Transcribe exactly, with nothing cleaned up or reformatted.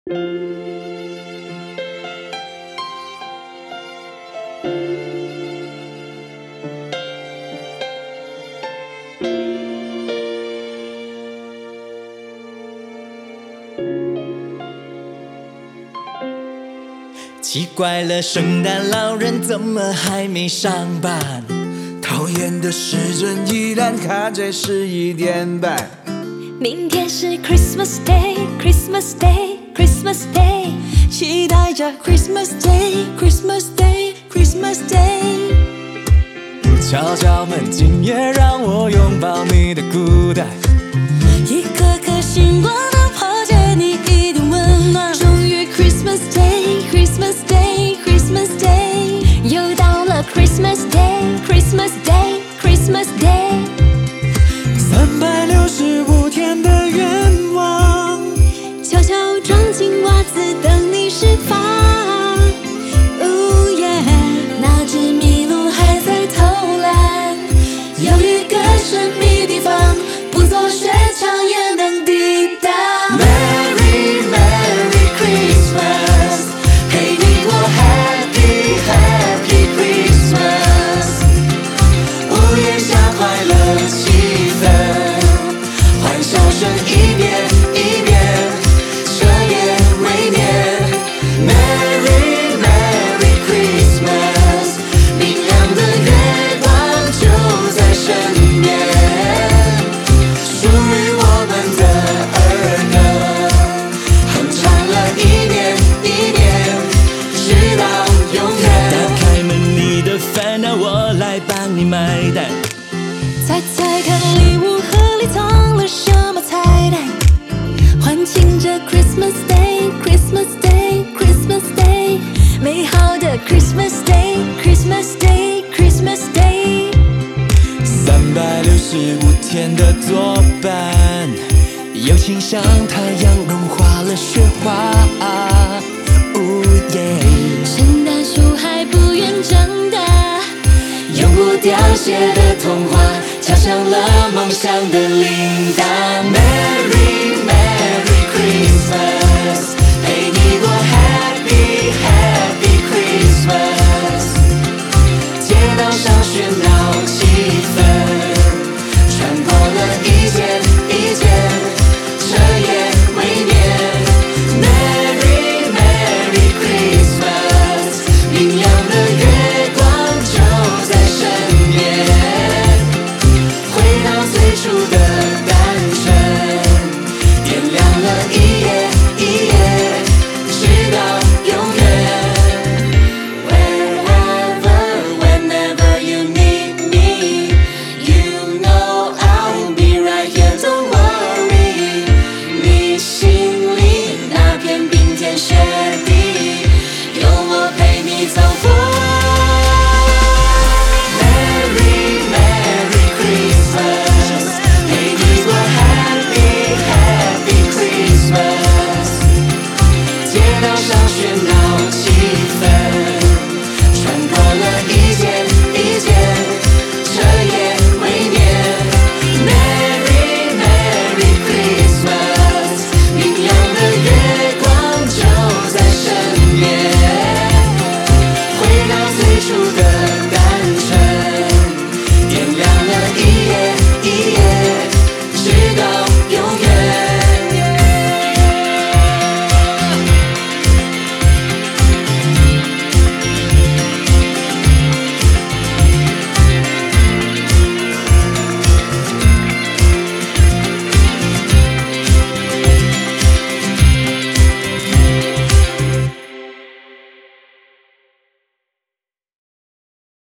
奇怪了，圣诞老人怎么还没上班？ 讨厌的时针依然卡在十一点半。 明天是 Christmas Day Christmas Day Christmas Day， 期待着 Christmas Day Christmas Day Christmas Day。 悄悄门今夜让我拥抱你的孤单， 一颗颗星光能破解你一点温暖。终于 Christmas Day Christmas Day Christmas Day， 又到了 Christmas Day Christmas Day Christmas Day， 三百六十五天的愿望， 悄悄装进袜子等你释放。哦耶，那只麋鹿还在偷懒，有一个神秘地方，不做雪橇也能抵达。 Merry Merry Christmas， 陪你过 Happy Happy Christmas， 午夜下快乐气氛，欢笑声一遍一遍，彻夜未眠。Merry Merry Christmas， 明亮的月光就在身边，属于我们的儿歌，哼唱了一年一年，直到永远。打开门，你的烦恼我来帮你买单。 猜猜看，礼物盒里藏了什么彩蛋？欢庆着 Christmas Day Christmas Day Christmas Day， 美好的 Christmas Day Christmas Day Christmas Day。 三百六十五天的作伴，友情像太阳融化了雪花。哦耶， 圣诞树还不愿长大， 永不凋谢的童话，敲响了梦想的铃铛。Merry Merry Christmas， 陪你过 Happy Happy Christmas， 街道上喧闹气氛，穿过了一件一件，彻夜未眠。Merry Merry Christmas， 明亮的月光就在身边，回到最初的单纯，点亮了一夜一夜，直到永远。Wherever whenever you need me， you know I'll be right here, don't worry。 你心里那片冰天雪地，有我陪你走过。Merry Merry Christmas， 陪你过 Happy Happy Christmas， 街道上喧闹